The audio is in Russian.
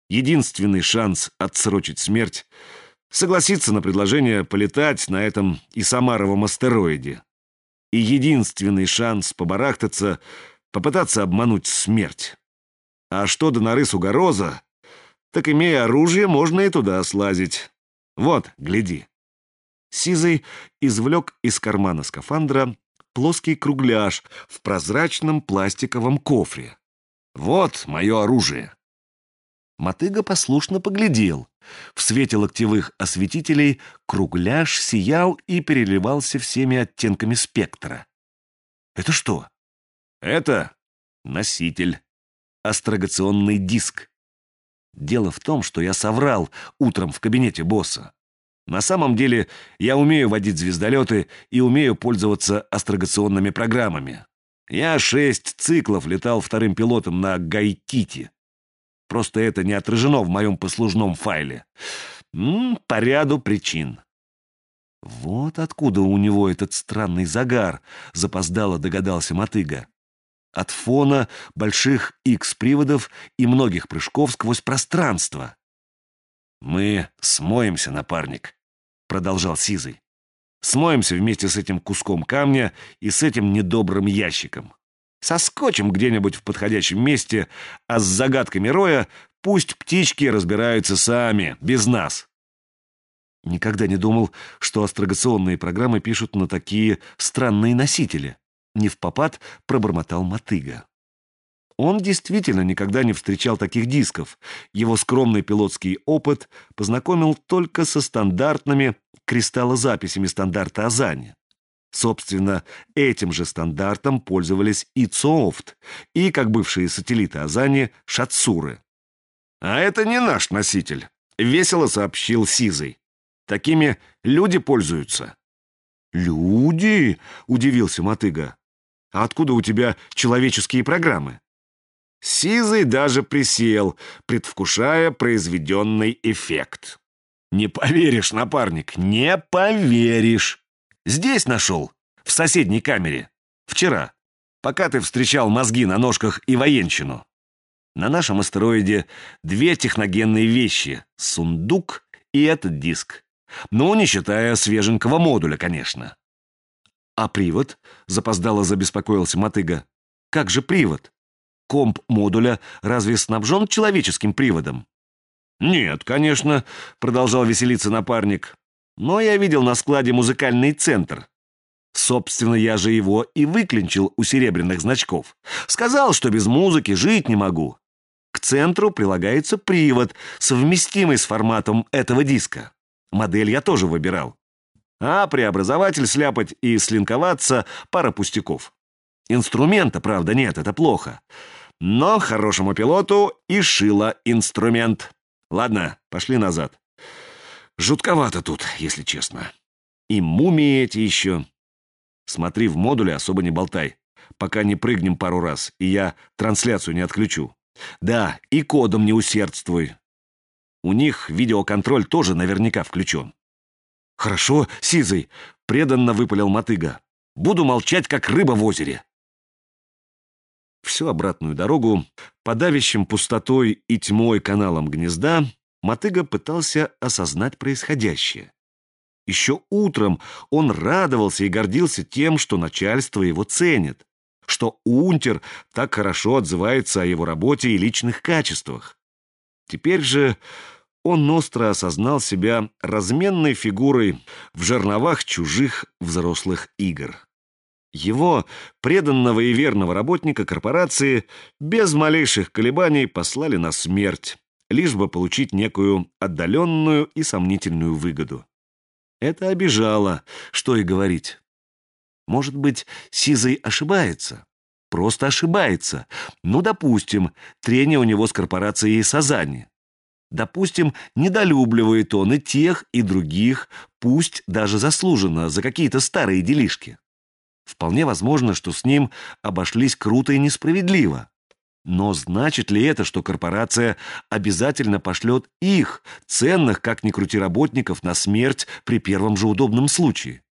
Единственный шанс отсрочить смерть — согласиться на предложение полетать на этом Исамаровом астероиде. И единственный шанс побарахтаться — попытаться обмануть смерть. А что до норы Сугороза, так, имея оружие, можно и туда слазить. Вот, гляди». Сизый извлек из кармана скафандра плоский кругляш в прозрачном пластиковом кофре. «Вот мое оружие». Мотыга послушно поглядел. В свете локтевых осветителей кругляш сиял и переливался всеми оттенками спектра. «Это что?» «Это носитель. Астрогационный диск. Дело в том, что я соврал утром в кабинете босса. На самом деле я умею водить звездолеты и умею пользоваться астрогационными программами. Я 6 циклов летал вторым пилотом на Гайтити. Просто это не отражено в моем послужном файле. По ряду причин». «Вот откуда у него этот странный загар», — запоздало догадался Мотыга. «От фона больших X-приводов и многих прыжков сквозь пространство». «Мы смоемся, напарник», — продолжал Сизый. «Смоемся вместе с этим куском камня и с этим недобрым ящиком. Соскочим где-нибудь в подходящем месте, а с загадками Роя пусть птички разбираются сами, без нас». «Никогда не думал, что астрогационные программы пишут на такие странные носители», — невпопад пробормотал Мотыга. Он действительно никогда не встречал таких дисков. Его скромный пилотский опыт познакомил только со стандартными кристаллозаписями стандарта Азани. Собственно, этим же стандартом пользовались и Цоофт, и, как бывшие сателлиты Азани, Шатсуры. «А это не наш носитель», — весело сообщил Сизый. «Такими люди пользуются». «Люди?» — удивился Мотыга. «А откуда у тебя человеческие программы?» Сизый даже присел, предвкушая произведенный эффект. «Не поверишь, напарник, не поверишь. Здесь нашел, в соседней камере. Вчера, пока ты встречал мозги на ножках и военщину. На нашем астероиде 2 техногенные вещи — сундук и этот диск. Ну, не считая свеженького модуля, конечно». «А привод?» — запоздало забеспокоился Мотыга. «Как же привод? Комп модуля разве снабжен человеческим приводом?» «Нет, конечно», — продолжал веселиться напарник. «Но я видел на складе музыкальный центр. Собственно, я же его и выклинчил у серебряных значков. Сказал, что без музыки жить не могу. К центру прилагается привод, совместимый с форматом этого диска. Модель я тоже выбирал. А преобразователь сляпать и слинковаться — пара пустяков. Инструмента, правда, нет, это плохо. Но хорошему пилоту и шило инструмент. Ладно, пошли назад. Жутковато тут, если честно. И мумии эти еще. Смотри, в модуле особо не болтай, пока не прыгнем пару раз, и я трансляцию не отключу. Да, и кодом не усердствуй. У них видеоконтроль тоже наверняка включен». «Хорошо, Сизый», — преданно выпалил Мотыга. «Буду молчать, как рыба в озере». Всю обратную дорогу, по давящим пустотой и тьмой каналам гнезда, Мотыга пытался осознать происходящее. Еще утром он радовался и гордился тем, что начальство его ценит, что унтер так хорошо отзывается о его работе и личных качествах. Теперь же он остро осознал себя разменной фигурой в жерновах чужих взрослых игр. Его, преданного и верного работника корпорации, без малейших колебаний послали на смерть, лишь бы получить некую отдаленную и сомнительную выгоду. Это обижало, что и говорить. Может быть, Сизый ошибается? Просто ошибается. Ну, допустим, трение у него с корпорацией Сазани. Допустим, недолюбливает он и тех, и других, пусть даже заслуженно, за какие-то старые делишки. Вполне возможно, что с ним обошлись круто и несправедливо. Но значит ли это, что корпорация обязательно пошлет их, ценных, как ни крути, работников, на смерть при первом же удобном случае?